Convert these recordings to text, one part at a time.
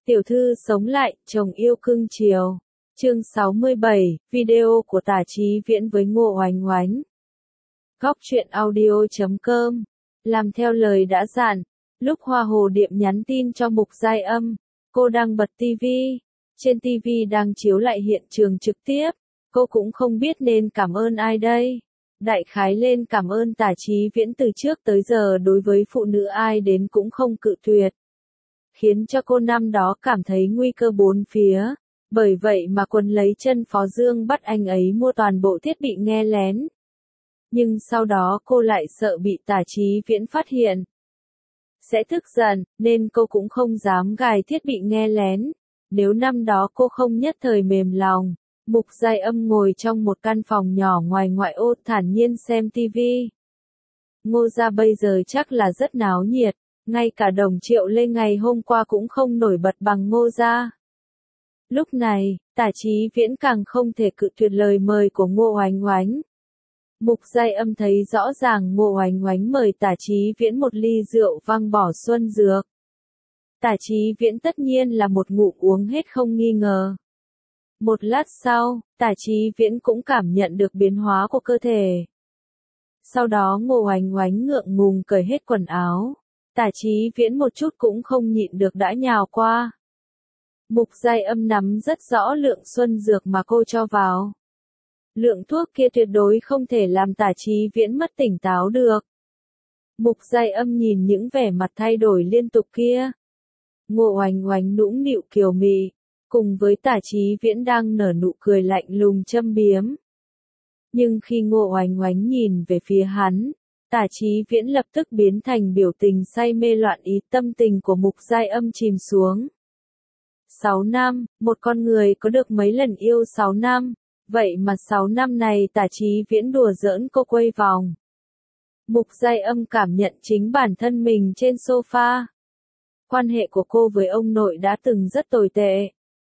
Tiểu thư sống lại, chồng yêu cưng chiều. Chương 67, video của Tả Chí Viễn với Ngô Oánh Oánh. Góc truyện audio.com. Làm theo lời đã dặn, lúc Hoa Hồ Điệp nhắn tin cho Mục Giai Âm, cô đang bật tivi. Trên tivi đang chiếu lại hiện trường trực tiếp, cô cũng không biết nên cảm ơn ai đây. Đại khái lên cảm ơn Tả Chí Viễn từ trước tới giờ đối với phụ nữ ai đến cũng không cự tuyệt, khiến cho cô năm đó cảm thấy nguy cơ bốn phía. Bởi vậy mà Quân lấy chân Phó Dương bắt anh ấy mua toàn bộ thiết bị nghe lén. Nhưng sau đó cô lại sợ bị Tả Chí Viễn phát hiện sẽ tức giận, nên cô cũng không dám gài thiết bị nghe lén. Nếu năm đó cô không nhất thời mềm lòng, Mục Giai Âm ngồi trong một căn phòng nhỏ ngoài ngoại ô thản nhiên xem tivi. Ngô gia bây giờ chắc là rất náo nhiệt, ngay cả Đồng Triệu Lê ngày hôm qua cũng không nổi bật bằng Ngô gia. Lúc này, Tả Chí Viễn càng không thể cự tuyệt lời mời của Ngô Oánh Oánh. Mục Giai Âm thấy rõ ràng Ngô Oánh Oánh mời Tả Chí Viễn một ly rượu vang bỏ xuân dược. Tả Chí Viễn tất nhiên là một ngụm uống hết không nghi ngờ. Một lát sau, Tả Chí Viễn cũng cảm nhận được biến hóa của cơ thể. Sau đó Ngô Oánh Oánh ngượng ngùng cởi hết quần áo. Tả Chí Viễn một chút cũng không nhịn được đã nhào qua. Mục Giai Âm nắm rất rõ lượng xuân dược mà cô cho vào. Lượng thuốc kia tuyệt đối không thể làm Tả Chí Viễn mất tỉnh táo được. Mục Giai Âm nhìn những vẻ mặt thay đổi liên tục kia. Ngô Oánh Oánh nũng nịu kiều mị, cùng với Tả Chí Viễn đang nở nụ cười lạnh lùng châm biếm. Nhưng khi Ngô Oánh Oánh nhìn về phía hắn, Tả Chí Viễn lập tức biến thành biểu tình say mê loạn ý, tâm tình của Mục Giai Âm chìm xuống. 6 năm, một con người có được mấy lần yêu 6 năm, vậy mà 6 năm này Tả Chí Viễn đùa giỡn cô quay vòng. Mục Giai Âm cảm nhận chính bản thân mình trên sofa. Quan hệ của cô với ông nội đã từng rất tồi tệ.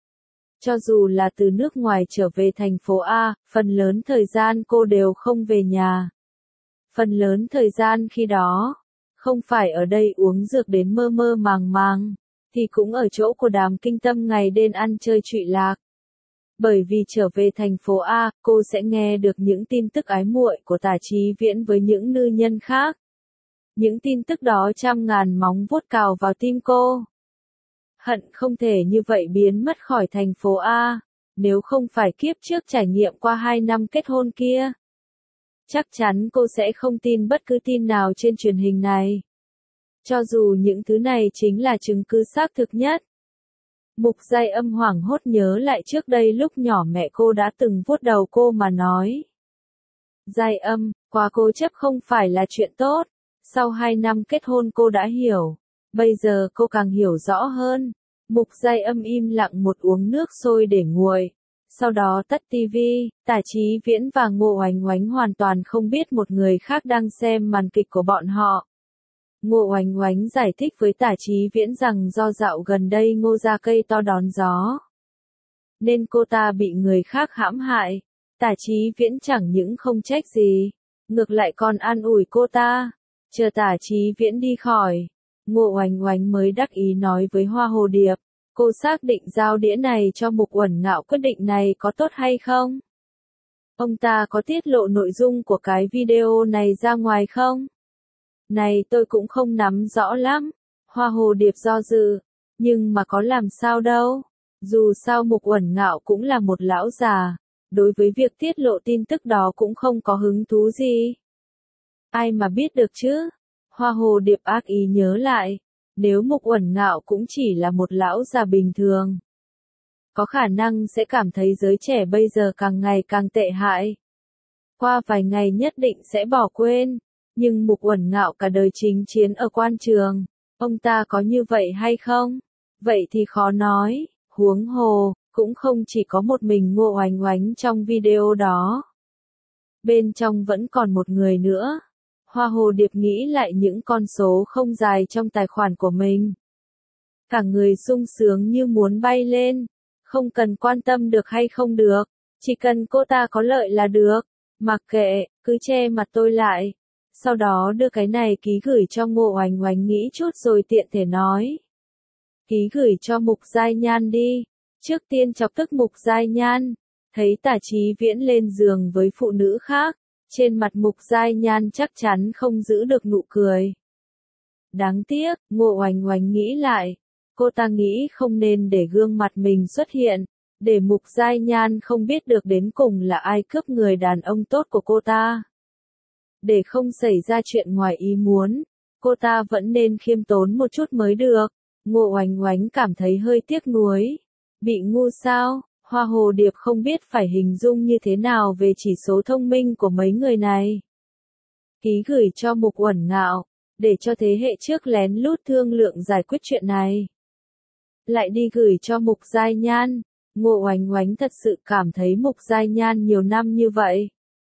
Cho dù là từ nước ngoài trở về thành phố A, phần lớn thời gian cô đều không về nhà. Phần lớn thời gian khi đó, không phải ở đây uống dược đến mơ mơ màng màng, thì cũng ở chỗ của Đàm Kinh Tâm ngày đêm ăn chơi trụy lạc. Bởi vì trở về thành phố A, cô sẽ nghe được những tin tức ái muội của Tả Chí Viễn với những nữ nhân khác. Những tin tức đó trăm ngàn móng vuốt cào vào tim cô. Hận không thể như vậy biến mất khỏi thành phố A, nếu không phải kiếp trước trải nghiệm qua 2 năm kết hôn kia. Chắc chắn cô sẽ không tin bất cứ tin nào trên truyền hình này. Cho dù những thứ này chính là chứng cứ xác thực nhất. Mục Giai Âm hoảng hốt nhớ lại trước đây lúc nhỏ mẹ cô đã từng vuốt đầu cô mà nói. Giai Âm, quá cố chấp không phải là chuyện tốt. Sau 2 năm kết hôn cô đã hiểu. Bây giờ cô càng hiểu rõ hơn. Mục Giai Âm im lặng một uống nước sôi để nguội. Sau đó tắt tivi. Tả Chí Viễn và Ngô Oánh Oánh hoàn toàn không biết một người khác đang xem màn kịch của bọn họ. Ngô Oánh Oánh giải thích với Tả Chí Viễn rằng do dạo gần đây Ngô gia cây to đón gió, nên cô ta bị người khác hãm hại. Tả Chí Viễn chẳng những không trách gì, ngược lại còn an ủi cô ta. Chờ Tả Chí Viễn đi khỏi, Ngô Oánh Oánh mới đắc ý nói với Hoa Hồ Điệp, cô xác định giao đĩa này cho Mục Uẩn Ngạo, quyết định này có tốt hay không? Ông ta có tiết lộ nội dung của cái video này ra ngoài không? Này tôi cũng không nắm rõ lắm. Hoa Hồ Điệp do dự, nhưng mà có làm sao đâu. Dù sao Mục Uẩn Ngạo cũng là một lão già, đối với việc tiết lộ tin tức đó cũng không có hứng thú gì. Ai mà biết được chứ? Hoa Hồ Điệp ác ý nhớ lại, nếu Mục Uẩn Ngạo cũng chỉ là một lão già bình thường, có khả năng sẽ cảm thấy giới trẻ bây giờ càng ngày càng tệ hại. Qua vài ngày nhất định sẽ bỏ quên. Nhưng Mục Uẩn Ngạo cả đời chính chiến ở quan trường, ông ta có như vậy hay không? Vậy thì khó nói, huống hồ, cũng không chỉ có một mình Ngô Oánh Oánh trong video đó. Bên trong vẫn còn một người nữa. Hoa Hồ Điệp nghĩ lại những con số không dài trong tài khoản của mình. Cả người sung sướng như muốn bay lên, không cần quan tâm được hay không được, chỉ cần cô ta có lợi là được, mặc kệ, cứ che mặt tôi lại. Sau đó đưa cái này ký gửi cho Ngô Oánh Oánh nghĩ chút rồi tiện thể nói. Ký gửi cho Mục Giai Nhan đi. Trước tiên chọc tức Mục Giai Nhan, thấy Tả Chí Viễn lên giường với phụ nữ khác, trên mặt Mục Giai Nhan chắc chắn không giữ được nụ cười. Đáng tiếc, Ngô Oanh Oanh nghĩ lại, cô ta nghĩ không nên để gương mặt mình xuất hiện, để Mục Giai Nhan không biết được đến cùng là ai cướp người đàn ông tốt của cô ta. Để không xảy ra chuyện ngoài ý muốn, cô ta vẫn nên khiêm tốn một chút mới được. Ngô Oanh Oanh cảm thấy hơi tiếc nuối. Bị ngu sao? Hoa hồ điệp không biết phải hình dung như thế nào về chỉ số thông minh của mấy người này. Ký gửi cho Mục Uẩn Ngạo, để cho thế hệ trước lén lút thương lượng giải quyết chuyện này. Lại đi gửi cho Mục Giai Nhan. Ngô Oanh Oanh thật sự cảm thấy Mục Giai Nhan nhiều năm như vậy,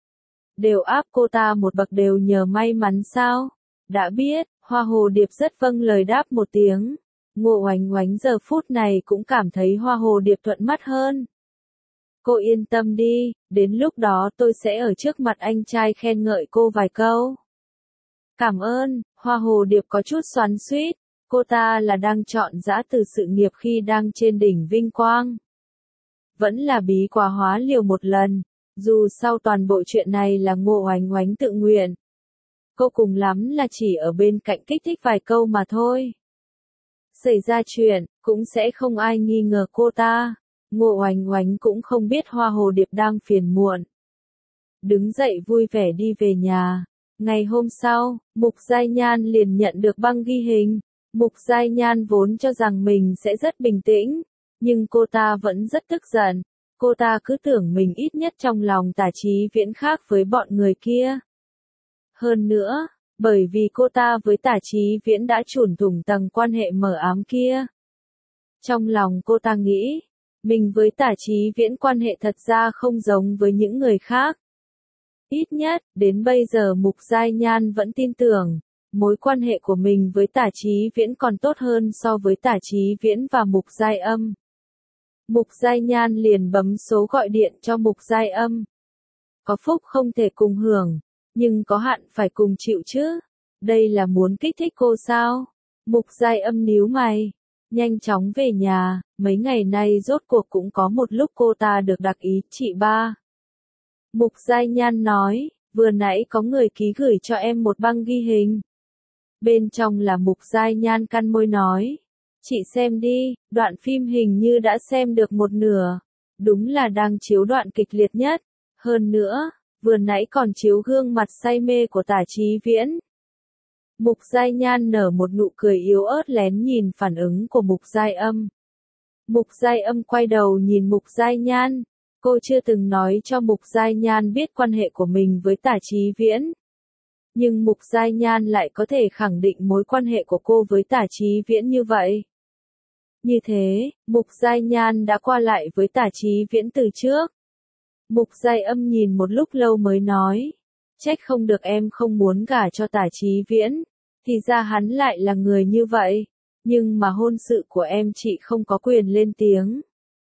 đều áp cô ta một bậc đều nhờ may mắn sao? Đã biết, Hoa hồ điệp rất vâng lời đáp một tiếng. Ngô Oanh Oanh giờ phút này cũng cảm thấy Hoa hồ điệp thuận mắt hơn. Cô yên tâm đi, đến lúc đó tôi sẽ ở trước mặt anh trai khen ngợi cô vài câu. Cảm ơn. Hoa hồ điệp có chút xoắn xuýt, cô ta là đang chọn giã từ sự nghiệp khi đang trên đỉnh vinh quang. Vẫn là bí quá hóa liều một lần, dù sau toàn bộ chuyện này là Ngô Oanh Oanh tự nguyện. Cô cùng lắm là chỉ ở bên cạnh kích thích vài câu mà thôi. Xảy ra chuyện, cũng sẽ không ai nghi ngờ cô ta. Ngô Oanh Oanh cũng không biết Hoa hồ điệp đang phiền muộn. Đứng dậy vui vẻ đi về nhà. Ngày hôm sau, Mục Giai Nhan liền nhận được băng ghi hình. Mục Giai Nhan vốn cho rằng mình sẽ rất bình tĩnh, nhưng cô ta vẫn rất tức giận. Cô ta cứ tưởng mình ít nhất trong lòng Tả Chí Viễn khác với bọn người kia. Hơn nữa, bởi vì cô ta với Tả Chí Viễn đã chủn thủng tầng quan hệ mờ ám kia. Trong lòng cô ta nghĩ, mình với Tả Chí Viễn quan hệ thật ra không giống với những người khác. Ít nhất, đến bây giờ Mục Giai Nhan vẫn tin tưởng, mối quan hệ của mình với Tả Chí Viễn còn tốt hơn so với Tả Chí Viễn và Mục Giai Âm. Mục Giai Nhan liền bấm số gọi điện cho Mục Giai Âm. Có phúc không thể cùng hưởng, nhưng có hạn phải cùng chịu chứ. Đây là muốn kích thích cô sao? Mục Giai Âm nhíu mày, nhanh chóng về nhà, mấy ngày nay rốt cuộc cũng có một lúc cô ta được đặc ý, chị ba. Mục Giai Nhan nói, vừa nãy có người ký gửi cho em một băng ghi hình. Bên trong là Mục Giai Nhan cắn môi nói, chị xem đi, đoạn phim hình như đã xem được một nửa. Đúng là đang chiếu đoạn kịch liệt nhất. Hơn nữa, vừa nãy còn chiếu gương mặt say mê của Tả Chí Viễn. Mục Giai Nhan nở một nụ cười yếu ớt lén nhìn phản ứng của Mục Giai Âm. Mục Giai Âm quay đầu nhìn Mục Giai Nhan. Cô chưa từng nói cho Mục Giai Nhan biết quan hệ của mình với Tả Chí Viễn. Nhưng Mục Giai Nhan lại có thể khẳng định mối quan hệ của cô với Tả Chí Viễn như vậy. Như thế, Mục Giai Nhan đã qua lại với Tả Chí Viễn từ trước. Mục Giai Âm nhìn một lúc lâu mới nói, trách không được em không muốn gả cho Tả Chí Viễn, thì ra hắn lại là người như vậy, nhưng mà hôn sự của em chị không có quyền lên tiếng.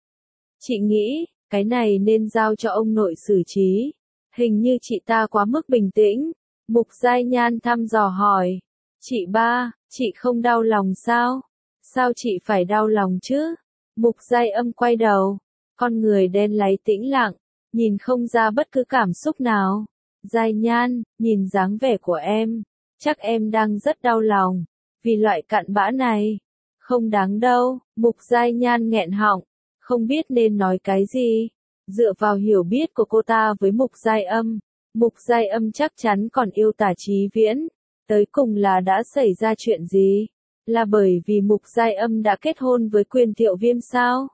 Chị nghĩ, cái này nên giao cho ông nội xử trí, hình như chị ta quá mức bình tĩnh. Mục Giai Nhan thăm dò hỏi, chị ba, chị không đau lòng sao? Sao chị phải đau lòng chứ? Mục Giai Âm quay đầu, con người đen láy tĩnh lặng, nhìn không ra bất cứ cảm xúc nào. Giai Nhan, nhìn dáng vẻ của em, chắc em đang rất đau lòng, vì loại cặn bã này. Không đáng đâu. Mục Giai Nhan nghẹn họng, không biết nên nói cái gì. Dựa vào hiểu biết của cô ta với Mục Giai Âm, Mục Giai Âm chắc chắn còn yêu Tả Chí Viễn. Tới cùng là đã xảy ra chuyện gì? Là bởi vì Mục Giai Âm đã kết hôn với Quyền Thiệu Viêm sao?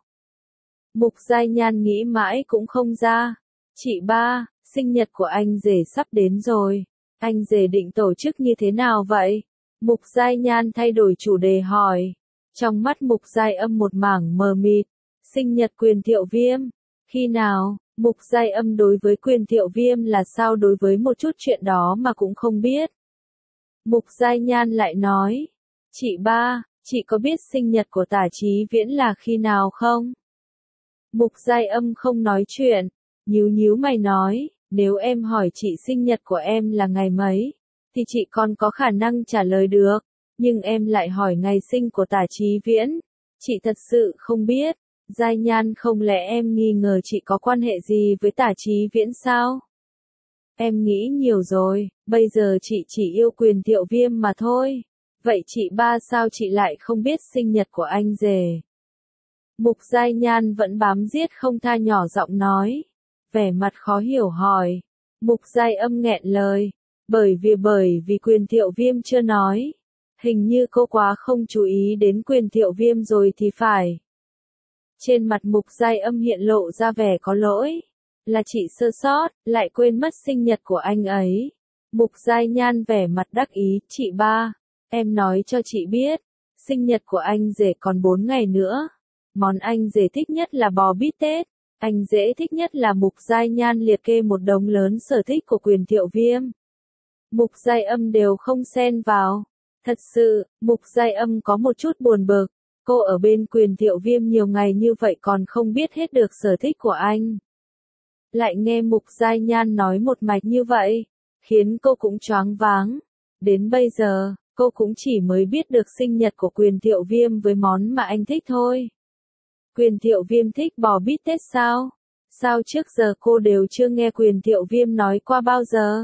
Mục Giai Nhan nghĩ mãi cũng không ra. Chị ba, sinh nhật của anh rể sắp đến rồi. Anh rể định tổ chức như thế nào vậy? Mục Giai Nhan thay đổi chủ đề hỏi. Trong mắt Mục Giai Âm một mảng mờ mịt. Sinh nhật Quyền Thiệu Viêm? Khi nào? Mục Giai Âm đối với Quyền Thiệu Viêm là sao đối với một chút chuyện đó mà cũng không biết. Mục Giai Nhan lại nói. Chị ba, chị có biết sinh nhật của Tả Chí Viễn là khi nào không? Mục Giai Âm không nói chuyện, nhíu mày nói, nếu em hỏi chị sinh nhật của em là ngày mấy, thì chị còn có khả năng trả lời được, nhưng em lại hỏi ngày sinh của Tả Chí Viễn, Chị thật sự không biết. Giai Nhan, không lẽ em nghi ngờ chị có quan hệ gì với Tả Chí Viễn sao? Em nghĩ nhiều rồi, bây giờ chị chỉ yêu Quyền Thiệu Viêm mà thôi. Vậy chị ba sao chị lại không biết sinh nhật của anh rể? Mục Giai Nhan vẫn bám giết không tha, nhỏ giọng nói. Vẻ mặt khó hiểu hỏi. Mục Giai Âm nghẹn lời. Bởi vì Quyền Thiệu Viêm chưa nói. Hình như cô quá không chú ý đến Quyền Thiệu Viêm rồi thì phải. Trên mặt Mục Giai Âm hiện lộ ra vẻ có lỗi. Là chị sơ sót, lại quên mất sinh nhật của anh ấy. Mục Giai Nhan vẻ mặt đắc ý. Chị ba, em nói cho chị biết. Sinh nhật của anh rể còn 4 ngày nữa. Món anh rể thích nhất là bò bít tết. Anh rể thích nhất là Mục Giai Nhan liệt kê một đống lớn sở thích của Quyền Thiệu Viêm. Mục Giai Âm đều không xen vào. Thật sự, Mục Giai Âm có một chút buồn bực. Cô ở bên Quyền Thiệu Viêm nhiều ngày như vậy còn không biết hết được sở thích của anh. Lại nghe Mục Giai Nhan nói một mạch như vậy, khiến cô cũng choáng váng. Đến bây giờ, cô cũng chỉ mới biết được sinh nhật của Quyền Thiệu Viêm với món mà anh thích thôi. Quyền Thiệu Viêm thích bò bít tết sao? Sao trước giờ cô đều chưa nghe Quyền Thiệu Viêm nói qua bao giờ?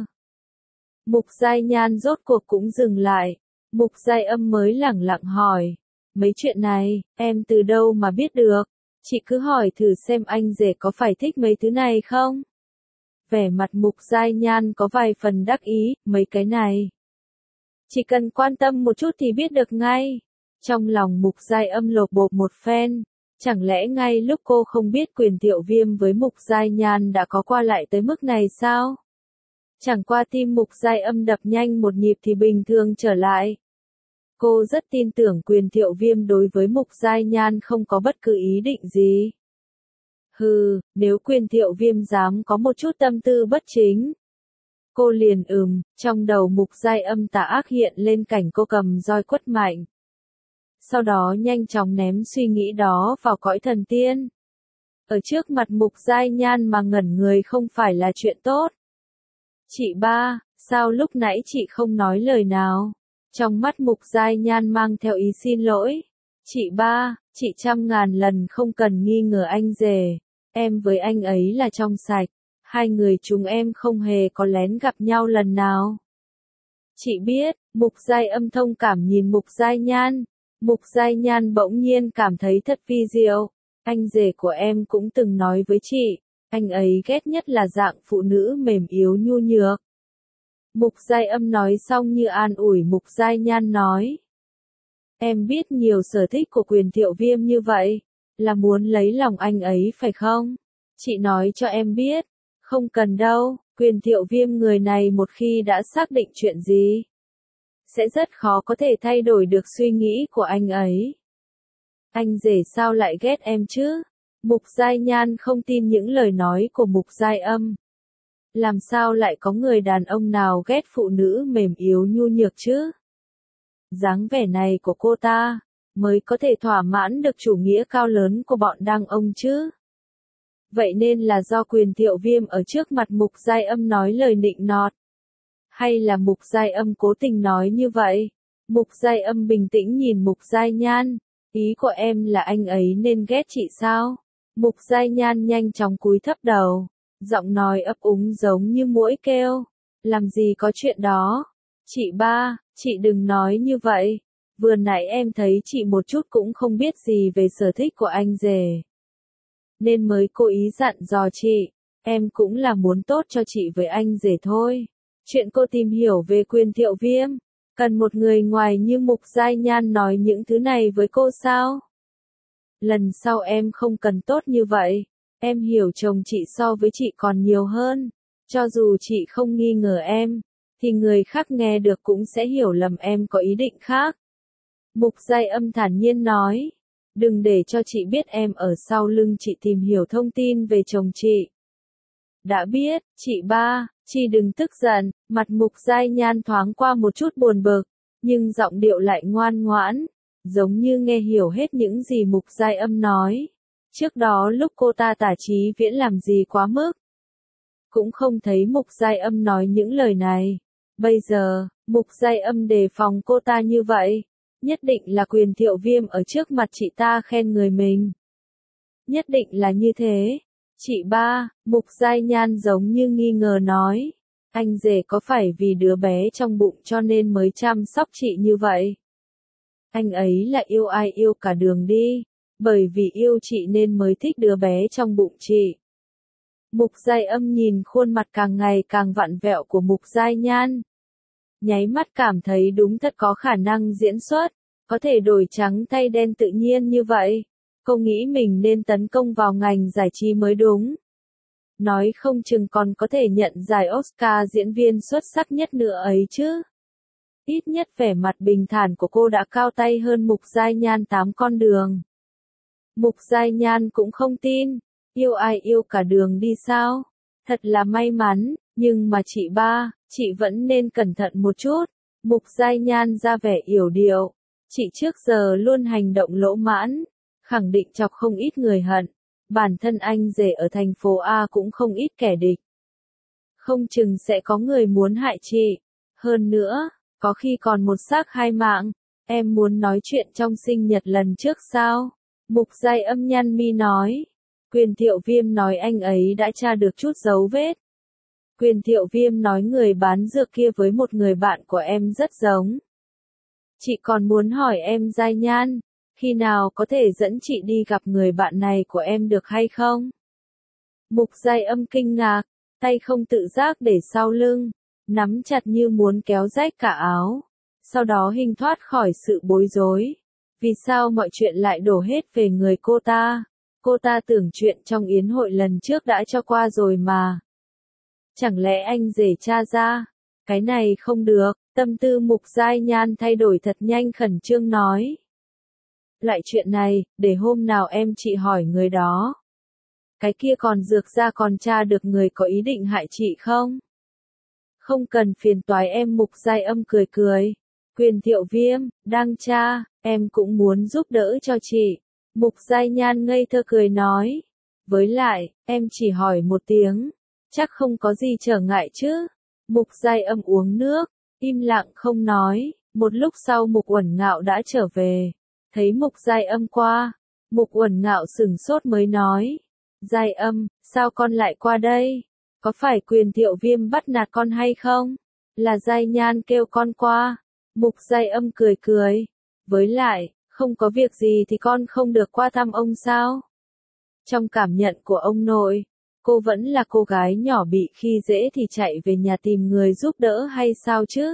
Mục Giai Nhan rốt cuộc cũng dừng lại. Mục Giai Âm mới lẳng lặng hỏi. Mấy chuyện này, em từ đâu mà biết được? Chị cứ hỏi thử xem anh rể có phải thích mấy thứ này không? Vẻ mặt Mục Giai Nhan có vài phần đắc ý, mấy cái này. Chỉ cần quan tâm một chút thì biết được ngay. Trong lòng Mục Giai Âm lột bột một phen. Chẳng lẽ ngay lúc cô không biết Quyền Thiệu Viêm với Mục Giai Nhan đã có qua lại tới mức này sao? Chẳng qua tim Mục Giai Âm đập nhanh một nhịp thì bình thường trở lại. Cô rất tin tưởng Quyền Thiệu Viêm đối với Mục Giai Nhan không có bất cứ ý định gì. Hừ, nếu Quyền Thiệu Viêm dám có một chút tâm tư bất chính. Cô liền trong đầu Mục Giai Âm tà ác hiện lên cảnh cô cầm roi quất mạnh. Sau đó nhanh chóng ném suy nghĩ đó vào cõi thần tiên. Ở trước mặt Mục Giai Nhan mà ngẩn người không phải là chuyện tốt. Chị ba, sao lúc nãy chị không nói lời nào? Trong mắt Mục Giai Nhan mang theo ý xin lỗi. Chị ba, chị 100.000 lần không cần nghi ngờ anh rể. Em với anh ấy là trong sạch. Hai người chúng em không hề có lén gặp nhau lần nào. Chị biết, Mục Giai Âm thông cảm nhìn Mục Giai Nhan. Mục Giai Nhan bỗng nhiên cảm thấy thật vi diệu. Anh rể của em cũng từng nói với chị, anh ấy ghét nhất là dạng phụ nữ mềm yếu nhu nhược. Mục Giai Âm nói xong như an ủi Mục Giai Nhan nói. Em biết nhiều sở thích của Quyền Thiệu Viêm như vậy, là muốn lấy lòng anh ấy phải không? Chị nói cho em biết, không cần đâu, Quyền Thiệu Viêm người này một khi đã xác định chuyện gì, sẽ rất khó có thể thay đổi được suy nghĩ của anh ấy. Anh rể sao lại ghét em chứ? Mục Giai Nhan không tin những lời nói của Mục Giai Âm. Làm sao lại có người đàn ông nào ghét phụ nữ mềm yếu nhu nhược chứ? Dáng vẻ này của cô ta, mới có thể thỏa mãn được chủ nghĩa cao lớn của bọn đàn ông chứ? Vậy nên là do Quyền Thiệu Viêm ở trước mặt Mục Giai Âm nói lời nịnh nọt. Hay là Mục Giai Âm cố tình nói như vậy? Mục Giai Âm bình tĩnh nhìn Mục Giai Nhan. Ý của em là anh ấy nên ghét chị sao? Mục Giai Nhan nhanh chóng cúi thấp đầu. Giọng nói ấp úng giống như muỗi kêu. Làm gì có chuyện đó? Chị ba, chị đừng nói như vậy. Vừa nãy em thấy chị một chút cũng không biết gì về sở thích của anh rể. Nên mới cố ý dặn dò chị. Em cũng là muốn tốt cho chị với anh rể thôi. Chuyện cô tìm hiểu về Quyền Thiệu Viêm, cần một người ngoài như Mục Giai Nhan nói những thứ này với cô sao? Lần sau em không cần tốt như vậy. Em hiểu chồng chị so với chị còn nhiều hơn. Cho dù chị không nghi ngờ em, thì người khác nghe được cũng sẽ hiểu lầm em có ý định khác. Mục Giai Âm thản nhiên nói. Đừng để cho chị biết em ở sau lưng chị tìm hiểu thông tin về chồng chị. Đã biết, chị ba, chị đừng tức giận. Mặt Mục Giai Nhan thoáng qua một chút buồn bực, nhưng giọng điệu lại ngoan ngoãn, giống như nghe hiểu hết những gì Mục Giai Âm nói. Trước đó lúc cô ta Tả Chí Viễn làm gì quá mức, cũng không thấy Mục Giai Âm nói những lời này. Bây giờ, Mục Giai Âm đề phòng cô ta như vậy, Nhất định là Quyền Thiệu Viêm ở trước mặt chị ta khen người mình. Nhất định là như thế. Chị ba, Mục Giai Nhan giống như nghi ngờ nói. Anh rể có phải vì đứa bé trong bụng cho nên mới chăm sóc chị như vậy? Anh ấy là yêu ai yêu cả đường đi. Bởi vì yêu chị nên mới thích đứa bé trong bụng chị. Mục Giai Âm nhìn khuôn mặt càng ngày càng vặn vẹo của Mục Giai Nhan. Nháy mắt cảm thấy đúng thật có khả năng diễn xuất, có thể đổi trắng thay đen tự nhiên như vậy. Cô nghĩ mình nên tấn công vào ngành giải trí mới đúng. Nói không chừng còn có thể nhận giải Oscar diễn viên xuất sắc nhất nữa ấy chứ. Ít nhất vẻ mặt bình thản của cô đã cao tay hơn Mục Giai Nhan 8 con đường. Mục Giai Nhan cũng không tin, yêu ai yêu cả đường đi sao? Thật là may mắn, nhưng mà chị ba, chị vẫn nên cẩn thận một chút. Mục Giai Nhan ra vẻ yểu điệu. Chị trước giờ luôn hành động lỗ mãn, khẳng định chọc không ít người hận. Bản thân anh rể ở thành phố A cũng không ít kẻ địch. Không chừng sẽ có người muốn hại chị. Hơn nữa, có khi còn một xác hai mạng. Em muốn nói chuyện trong sinh nhật lần trước sao? Mục Giai Âm nhăn mi nói. Quyền Thiệu Viêm nói anh ấy đã tra được chút dấu vết. Quyền Thiệu Viêm nói người bán dược kia với một người bạn của em rất giống. Chị còn muốn hỏi em Giai Nhan, khi nào có thể dẫn chị đi gặp người bạn này của em được hay không? Mục Giai Âm kinh ngạc, tay không tự giác để sau lưng, nắm chặt như muốn kéo rách cả áo. Sau đó hình thoát khỏi sự bối rối. Vì sao mọi chuyện lại đổ hết về người cô ta? Cô ta tưởng chuyện trong yến hội lần trước đã cho qua rồi mà. Chẳng lẽ anh rể tra ra? Cái này không được, tâm tư Mục Giai Nhan thay đổi thật nhanh khẩn trương nói. Lại chuyện này, để hôm nào em chị hỏi người đó. Cái kia còn dược ra còn tra được người có ý định hại chị không? Không cần phiền toái em. Mục Giai Âm cười cười. Quyền Thiệu Viêm, đang tra, em cũng muốn giúp đỡ cho chị. Mục Giai Nhan ngây thơ cười nói. Với lại, em chỉ hỏi một tiếng. Chắc không có gì trở ngại chứ. Mục Giai Âm uống nước, im lặng không nói. Một lúc sau Mục Uẩn Ngạo đã trở về. Thấy Mục Giai Âm qua. Mục Uẩn Ngạo sửng sốt mới nói. Giai Âm, sao con lại qua đây? Có phải Quyền Thiệu Viêm bắt nạt con hay không? Là Giai Nhan kêu con qua. Mục Giai Âm cười cười. Với lại, không có việc gì thì con không được qua thăm ông sao? Trong cảm nhận của ông nội, cô vẫn là cô gái nhỏ bị khi dễ thì chạy về nhà tìm người giúp đỡ hay sao chứ?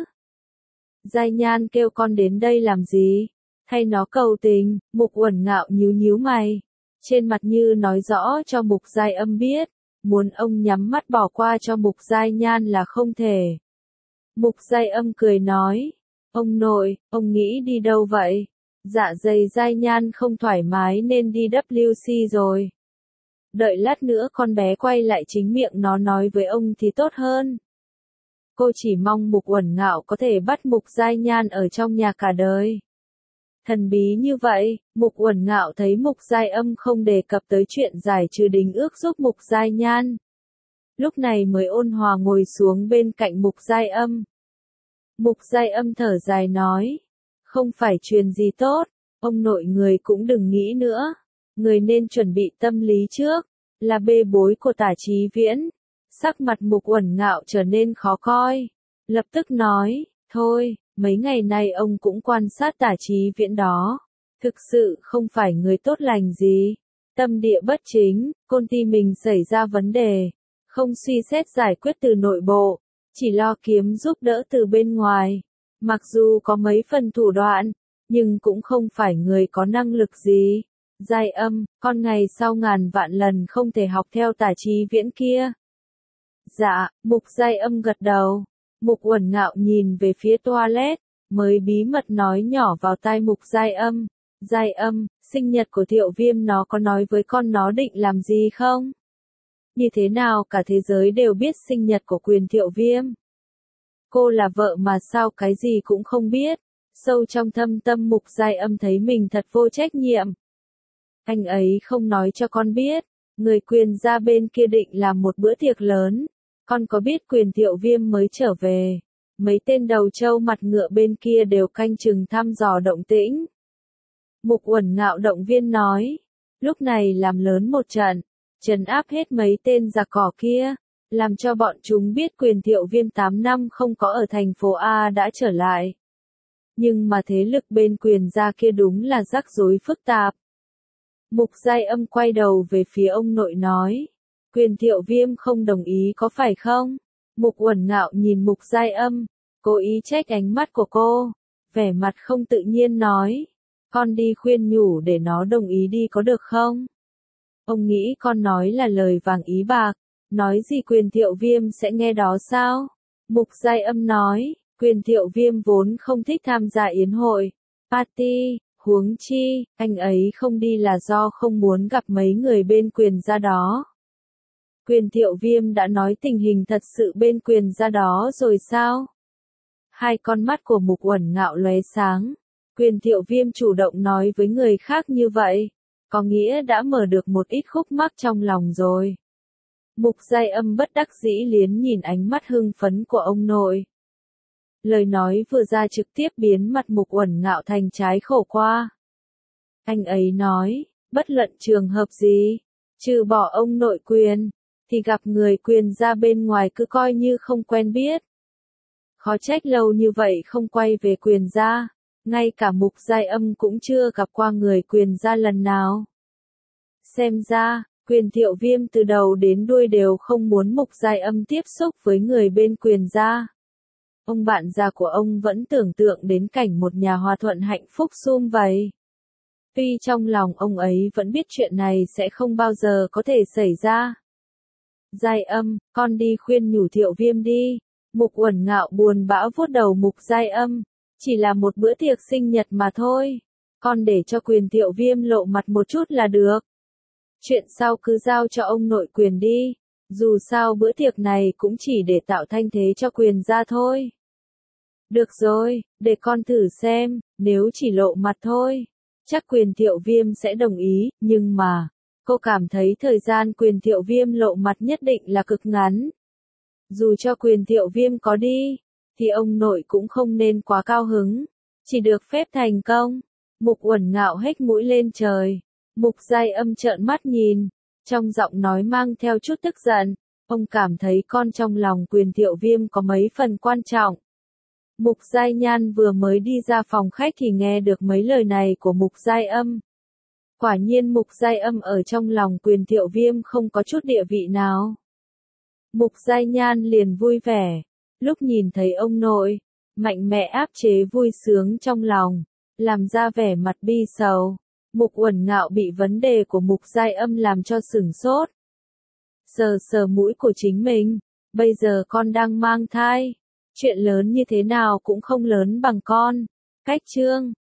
Giai Nhan kêu con đến đây làm gì? Hay nó cầu tình? Mục Uẩn Ngạo nhíu nhíu mày. Trên mặt như nói rõ cho Mục Giai Âm biết, muốn ông nhắm mắt bỏ qua cho Mục Giai Nhan là không thể. Mục Giai Âm cười nói, ông nội, ông nghĩ đi đâu vậy? Dạ dày Giai Nhan không thoải mái nên đi WC rồi. Đợi lát nữa con bé quay lại chính miệng nó nói với ông thì tốt hơn. Cô chỉ mong Mục Uẩn Ngạo có thể bắt Mục Giai Nhan ở trong nhà cả đời. Thần bí như vậy, Mục Uẩn Ngạo thấy Mục Giai Âm không đề cập tới chuyện giải trừ đình ước giúp Mục Giai Nhan. Lúc này mới ôn hòa ngồi xuống bên cạnh Mục Giai Âm. Mục Giai Âm thở dài nói, không phải truyền gì tốt, ông nội người cũng đừng nghĩ nữa. Người nên chuẩn bị tâm lý trước, là bê bối của Tả Chí Viễn. Sắc mặt Mục Uẩn Ngạo trở nên khó coi. Lập tức nói, thôi, mấy ngày nay ông cũng quan sát Tả Chí Viễn đó. Thực sự không phải người tốt lành gì. Tâm địa bất chính, công ty mình xảy ra vấn đề. Không suy xét giải quyết từ nội bộ, chỉ lo kiếm giúp đỡ từ bên ngoài. Mặc dù có mấy phần thủ đoạn, nhưng cũng không phải người có năng lực gì. Giai Âm, con ngày sau ngàn vạn lần không thể học theo Tả Chí Viễn kia. Dạ, Mục Giai Âm gật đầu. Mục Uẩn Ngạo nhìn về phía toilet, mới bí mật nói nhỏ vào tai Mục Giai Âm. Giai Âm, sinh nhật của Thiệu Viêm nó có nói với con nó định làm gì không? Như thế nào cả thế giới đều biết sinh nhật của Quyền Thiệu Viêm? Cô là vợ mà sao cái gì cũng không biết? Sâu trong thâm tâm Mục Giai Âm thấy mình thật vô trách nhiệm. Anh ấy không nói cho con biết, người Quyền gia bên kia định làm một bữa tiệc lớn. Con có biết Quyền Thiệu Viêm mới trở về, mấy tên đầu trâu mặt ngựa bên kia đều canh chừng thăm dò động tĩnh. Mục Uẩn Ngạo động viên nói, lúc này làm lớn một trận, trấn áp hết mấy tên giặc cỏ kia, làm cho bọn chúng biết Quyền Thiệu Viêm 8 năm không có ở thành phố A đã trở lại. Nhưng mà thế lực bên Quyền gia kia đúng là rắc rối phức tạp. Mục Giai Âm quay đầu về phía ông nội nói, Quyền Thiệu Viêm không đồng ý có phải không? Mục Uẩn Ngạo nhìn Mục Giai Âm, cố ý trách ánh mắt của cô, vẻ mặt không tự nhiên nói, con đi khuyên nhủ để nó đồng ý đi có được không? Ông nghĩ con nói là lời vàng ý bạc, nói gì Quyền Thiệu Viêm sẽ nghe đó sao? Mục Giai Âm nói, Quyền Thiệu Viêm vốn không thích tham gia yến hội, party, huống chi, anh ấy không đi là do không muốn gặp mấy người bên Quyền gia đó. Quyền Thiệu Viêm đã nói tình hình thật sự bên Quyền gia đó rồi sao? Hai con mắt của Mục Uẩn Ngạo lóe sáng. Quyền Thiệu Viêm chủ động nói với người khác như vậy, có nghĩa đã mở được một ít khúc mắc trong lòng rồi. Mục Giai Âm bất đắc dĩ liến nhìn ánh mắt hưng phấn của ông nội. Lời nói vừa ra trực tiếp biến mặt Mục Uẩn Ngạo thành trái khổ qua. Anh ấy nói, bất luận trường hợp gì, trừ bỏ ông nội Quyền, thì gặp người Quyền ra bên ngoài cứ coi như không quen biết. Khó trách lâu như vậy không quay về Quyền ra, ngay cả Mục Giai Âm cũng chưa gặp qua người Quyền ra lần nào. Xem ra, Quyền Thiệu Viêm từ đầu đến đuôi đều không muốn Mục Giai Âm tiếp xúc với người bên Quyền ra. Ông bạn già của ông vẫn tưởng tượng đến cảnh một nhà hòa thuận hạnh phúc sum vầy. Tuy trong lòng ông ấy vẫn biết chuyện này sẽ không bao giờ có thể xảy ra. Giai Âm, con đi khuyên nhủ Thiệu Viêm đi. Mục Uẩn Ngạo buồn bã vuốt đầu Mục Giai Âm. Chỉ là một bữa tiệc sinh nhật mà thôi. Con để cho Quyền Thiệu Viêm lộ mặt một chút là được. Chuyện sau cứ giao cho ông nội Quyền đi. Dù sao bữa tiệc này cũng chỉ để tạo thanh thế cho Quyền gia thôi. Được rồi, để con thử xem, nếu chỉ lộ mặt thôi, chắc Quyền Thiệu Viêm sẽ đồng ý, nhưng mà, cô cảm thấy thời gian Quyền Thiệu Viêm lộ mặt nhất định là cực ngắn. Dù cho Quyền Thiệu Viêm có đi, thì ông nội cũng không nên quá cao hứng, chỉ được phép thành công. Mục Uẩn Ngạo hếch mũi lên trời, Mục Giai Âm trợn mắt nhìn, trong giọng nói mang theo chút tức giận, ông cảm thấy con trong lòng Quyền Thiệu Viêm có mấy phần quan trọng. Mục Giai Nhan vừa mới đi ra phòng khách thì nghe được mấy lời này của Mục Giai Âm. Quả nhiên Mục Giai Âm ở trong lòng Quyền Thiệu Viêm không có chút địa vị nào. Mục Giai Nhan liền vui vẻ, lúc nhìn thấy ông nội, mạnh mẽ áp chế vui sướng trong lòng, làm ra vẻ mặt bi sầu. Mục Uẩn Ngạo bị vấn đề của Mục Giai Âm làm cho sửng sốt. Sờ sờ mũi của chính mình, bây giờ con đang mang thai. Chuyện lớn như thế nào cũng không lớn bằng con. Cách chương